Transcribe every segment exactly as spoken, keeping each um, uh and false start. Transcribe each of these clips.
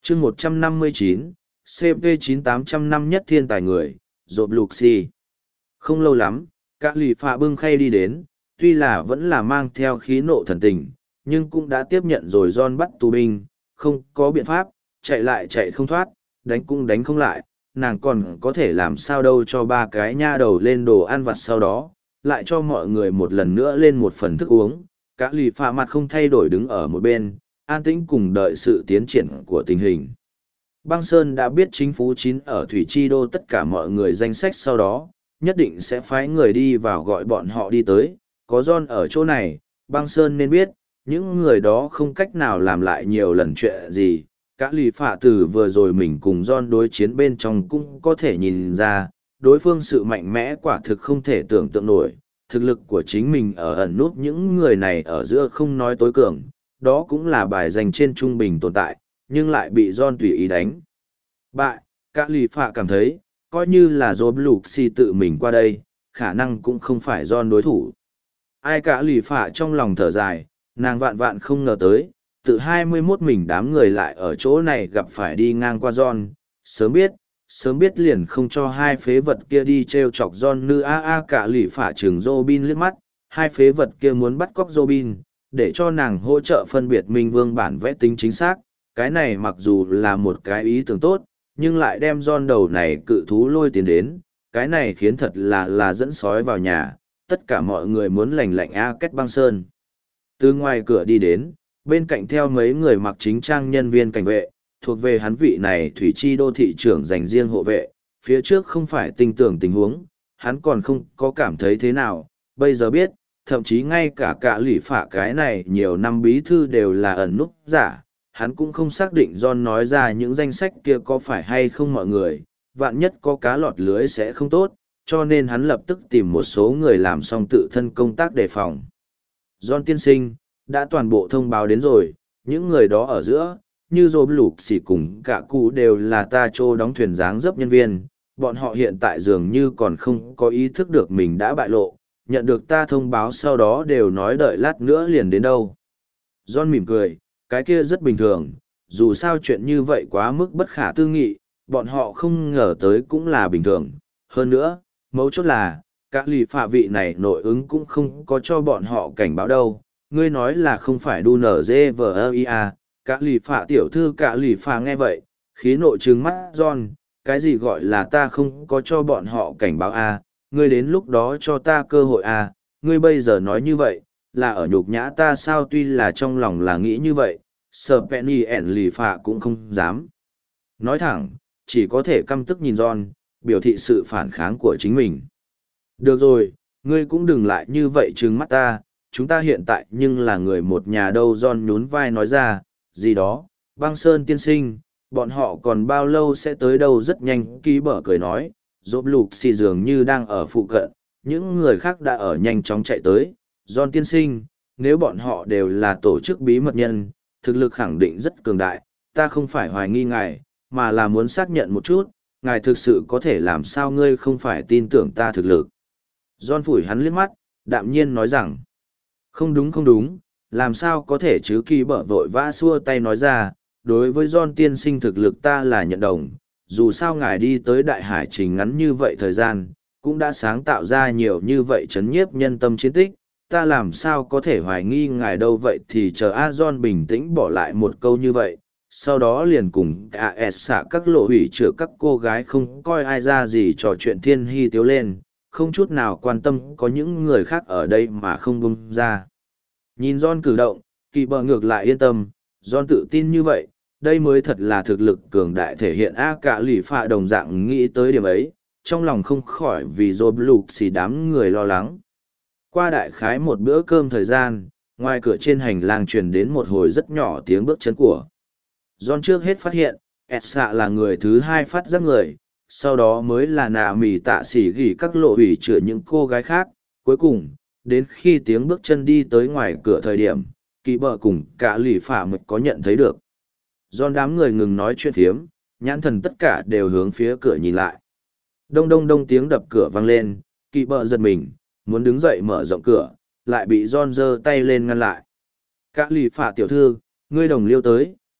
chương một trăm năm mươi chín, C P chín tám trăm năm nhất thiên tài người, rộp lục si. Không lâu lắm, các lì phạ bưng khay đi đến, tuy là vẫn là mang theo khí nộ thần tình, nhưng cũng đã tiếp nhận rồi John bắt tù binh, không có biện pháp, chạy lại chạy không thoát, đánh cũng đánh không lại, nàng còn có thể làm sao đâu cho ba cái nha đầu lên đồ ăn vặt sau đó, lại cho mọi người một lần nữa lên một phần thức uống. Các lì phạ mặt không thay đổi đứng ở một bên, an tĩnh cùng đợi sự tiến triển của tình hình. Băng Sơn đã biết chính phủ chín ở Thủy Chi Đô tất cả mọi người danh sách sau đó, nhất định sẽ phái người đi vào gọi bọn họ đi tới. Có John ở chỗ này, Băng Sơn nên biết, những người đó không cách nào làm lại nhiều lần chuyện gì. Các lì phạ từ vừa rồi mình cùng John đối chiến bên trong cũng có thể nhìn ra, đối phương sự mạnh mẽ quả thực không thể tưởng tượng nổi. Thực lực của chính mình ở ẩn nút những người này ở giữa không nói tối cường, đó cũng là bài dành trên trung bình tồn tại, nhưng lại bị John tùy ý đánh bại. Các lì phạ cảm thấy, coi như là Rob Luxi tự mình qua đây, khả năng cũng không phải John đối thủ. Ai cả lì phạ trong lòng thở dài, nàng vạn vạn không ngờ tới, tự hai mươi mốt mình đám người lại ở chỗ này gặp phải đi ngang qua John, sớm biết, sớm biết liền không cho hai phế vật kia đi treo chọc John nữ a a cả lì phạ trừng Robin liếc mắt, hai phế vật kia muốn bắt cóc Robin, để cho nàng hỗ trợ phân biệt Minh Vương bản vẽ tính chính xác, cái này mặc dù là một cái ý tưởng tốt, nhưng lại đem John đầu này cự thú lôi tiền đến, cái này khiến thật là là dẫn sói vào nhà, tất cả mọi người muốn lành lạnh A Kết Băng Sơn. Từ ngoài cửa đi đến, bên cạnh theo mấy người mặc chính trang nhân viên cảnh vệ, thuộc về hắn vị này Thủy Chi Đô thị trưởng dành riêng hộ vệ, phía trước không phải tinh tưởng tình huống, hắn còn không có cảm thấy thế nào, bây giờ biết, thậm chí ngay cả cả lỷ phả cái này nhiều năm bí thư đều là ẩn núp giả, hắn cũng không xác định John nói ra những danh sách kia có phải hay không mọi người, vạn nhất có cá lọt lưới sẽ không tốt, cho nên hắn lập tức tìm một số người làm xong tự thân công tác đề phòng. John tiên sinh, đã toàn bộ thông báo đến rồi, những người đó ở giữa, như Rob Lục xỉ cùng cả cụ đều là ta trô đóng thuyền dáng dấp nhân viên, bọn họ hiện tại dường như còn không có ý thức được mình đã bại lộ, nhận được ta thông báo sau đó đều nói đợi lát nữa liền đến đâu. John mỉm cười, cái kia rất bình thường, dù sao chuyện như vậy quá mức bất khả tư nghị, bọn họ không ngờ tới cũng là bình thường. Hơn nữa, mấu chốt là, các lì phạ vị này nội ứng cũng không có cho bọn họ cảnh báo đâu. Ngươi nói là không phải đu nở dê vờ ơ i a, các lì phạ tiểu thư cả lì phạ nghe vậy, khí nội trừng mắt John, cái gì gọi là ta không có cho bọn họ cảnh báo a, ngươi đến lúc đó cho ta cơ hội a, ngươi bây giờ nói như vậy, là ở nhục nhã ta sao? Tuy là trong lòng là nghĩ như vậy, sợ Penny ẻn lì phạ cũng không dám nói thẳng, chỉ có thể căm tức nhìn John, biểu thị sự phản kháng của chính mình. Được rồi, ngươi cũng đừng lại như vậy trừng mắt ta, chúng ta hiện tại nhưng là người một nhà đâu. John nhún vai nói ra, gì đó, Băng Sơn tiên sinh, bọn họ còn bao lâu sẽ tới đâu? Rất nhanh ký bở cười nói, Rob Lục xì dường như đang ở phụ cận, những người khác đã ở nhanh chóng chạy tới. John tiên sinh, nếu bọn họ đều là tổ chức bí mật nhân, thực lực khẳng định rất cường đại, ta không phải hoài nghi ngài, mà là muốn xác nhận một chút, ngài thực sự có thể làm sao? Ngươi không phải tin tưởng ta thực lực. John phủi hắn liếc mắt, đạm nhiên nói rằng, không đúng không đúng, làm sao có thể chứ? Kỳ bở vội vã xua tay nói ra, đối với John tiên sinh thực lực ta là nhận đồng, dù sao ngài đi tới đại hải trình ngắn như vậy thời gian, cũng đã sáng tạo ra nhiều như vậy chấn nhiếp nhân tâm chiến tích, ta làm sao có thể hoài nghi ngài đâu. Vậy thì chờ A John bình tĩnh bỏ lại một câu như vậy, sau đó liền cùng A S xạ các lộ hủy chữa các cô gái không coi ai ra gì trò chuyện thiên hy tiếu lên, không chút nào quan tâm có những người khác ở đây mà không bung ra. Nhìn John cử động, Kỳ bờ ngược lại yên tâm, John tự tin như vậy, đây mới thật là thực lực cường đại thể hiện. A cả lì phạ đồng dạng nghĩ tới điểm ấy, trong lòng không khỏi vì Rob Lục xì đám người lo lắng. Qua đại khái một bữa cơm thời gian, ngoài cửa trên hành lang truyền đến một hồi rất nhỏ tiếng bước chân của John. Trước hết phát hiện, Etsa là người thứ hai phát giác người, sau đó mới là nạ mì tạ xỉ gỉ các lộ hủy chữa những cô gái khác. Cuối cùng, đến khi tiếng bước chân đi tới ngoài cửa thời điểm, Kỳ bờ cùng cả lì phả mực có nhận thấy được. John đám người ngừng nói chuyện thiếm, nhãn thần tất cả đều hướng phía cửa nhìn lại. Đông đông đông tiếng đập cửa vang lên, Kỳ bờ giật mình, muốn đứng dậy mở rộng cửa, lại bị John giơ tay lên ngăn lại. Cả lì phả tiểu thư, ngươi đồng liêu tới,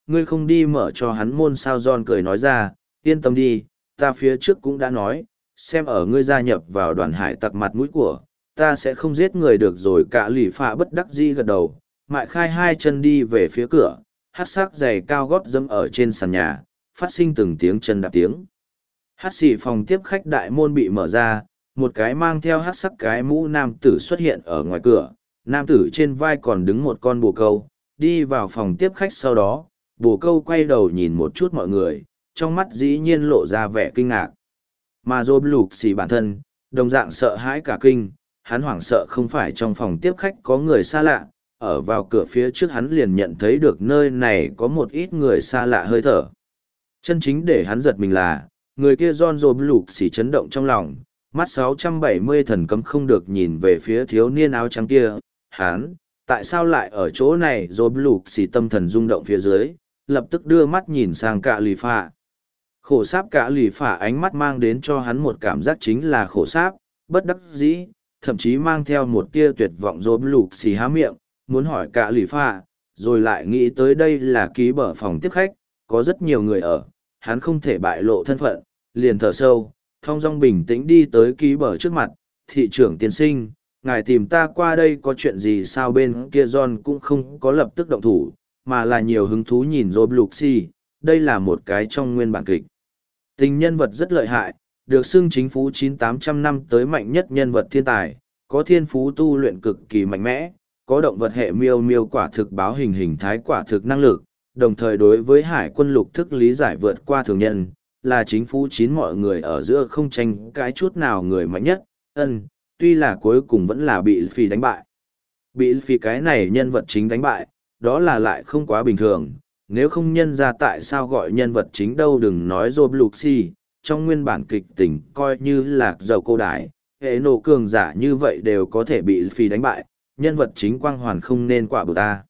ngươi không đi mở cho hắn môn sao? John cười nói ra, yên tâm đi, ta phía trước cũng đã nói, xem ở ngươi gia nhập vào đoàn hải tặc mặt mũi của, ta sẽ không giết người được rồi. Cả lì phạ bất đắc dĩ gật đầu, mại khai hai chân đi về phía cửa, hát sắc giày cao gót dẫm ở trên sàn nhà, phát sinh từng tiếng chân đạp tiếng. Hát xì phòng tiếp khách đại môn bị mở ra, một cái mang theo hát sắc cái mũ nam tử xuất hiện ở ngoài cửa, nam tử trên vai còn đứng một con bồ câu, đi vào phòng tiếp khách. Sau đó, bồ câu quay đầu nhìn một chút mọi người, trong mắt dĩ nhiên lộ ra vẻ kinh ngạc. Mà Rob lục xì bản thân, đồng dạng sợ hãi cả kinh, hắn hoảng sợ không phải trong phòng tiếp khách có người xa lạ, ở vào cửa phía trước hắn liền nhận thấy được nơi này có một ít người xa lạ hơi thở. Chân chính để hắn giật mình là, người kia John Rob lục xì chấn động trong lòng, mắt sáu trăm bảy mươi thần cấm không được nhìn về phía thiếu niên áo trắng kia. Hắn, tại sao lại ở chỗ này? Rob lục xì tâm thần rung động phía dưới, lập tức đưa mắt nhìn sang cả lì phạ. Khổ sáp. Cả lì phạ ánh mắt mang đến cho hắn một cảm giác chính là khổ sáp, bất đắc dĩ, thậm chí mang theo một tia tuyệt vọng. Rob lục xì há miệng, muốn hỏi cả lì phạ, rồi lại nghĩ tới đây là ký bở phòng tiếp khách, có rất nhiều người ở, hắn không thể bại lộ thân phận, liền thở sâu, thong dong bình tĩnh đi tới ký bở trước mặt. Thị trưởng tiên sinh, ngài tìm ta qua đây có chuyện gì sao? Bên kia John cũng không có lập tức động thủ, mà là nhiều hứng thú nhìn Rob lục xì. Đây là một cái trong nguyên bản kịch tình nhân vật rất lợi hại, được xưng chính phú chín tám trăm năm tới mạnh nhất nhân vật thiên tài, có thiên phú tu luyện cực kỳ mạnh mẽ, có động vật hệ miêu miêu quả thực báo hình hình thái quả thực năng lực, đồng thời đối với hải quân lục thức lý giải vượt qua thường nhân, là chính phú chín mọi người ở giữa không tranh cái chút nào người mạnh nhất. Ân, tuy là cuối cùng vẫn là bị phi đánh bại. Bị phi cái này nhân vật chính đánh bại, đó là lại không quá bình thường. Nếu không nhân ra tại sao gọi nhân vật chính đâu? Đừng nói Rob lục xì, trong nguyên bản kịch tình coi như là dầu cô đái, hệ nổ cường giả như vậy đều có thể bị phi đánh bại, nhân vật chính quang hoàn không nên quả bự ta.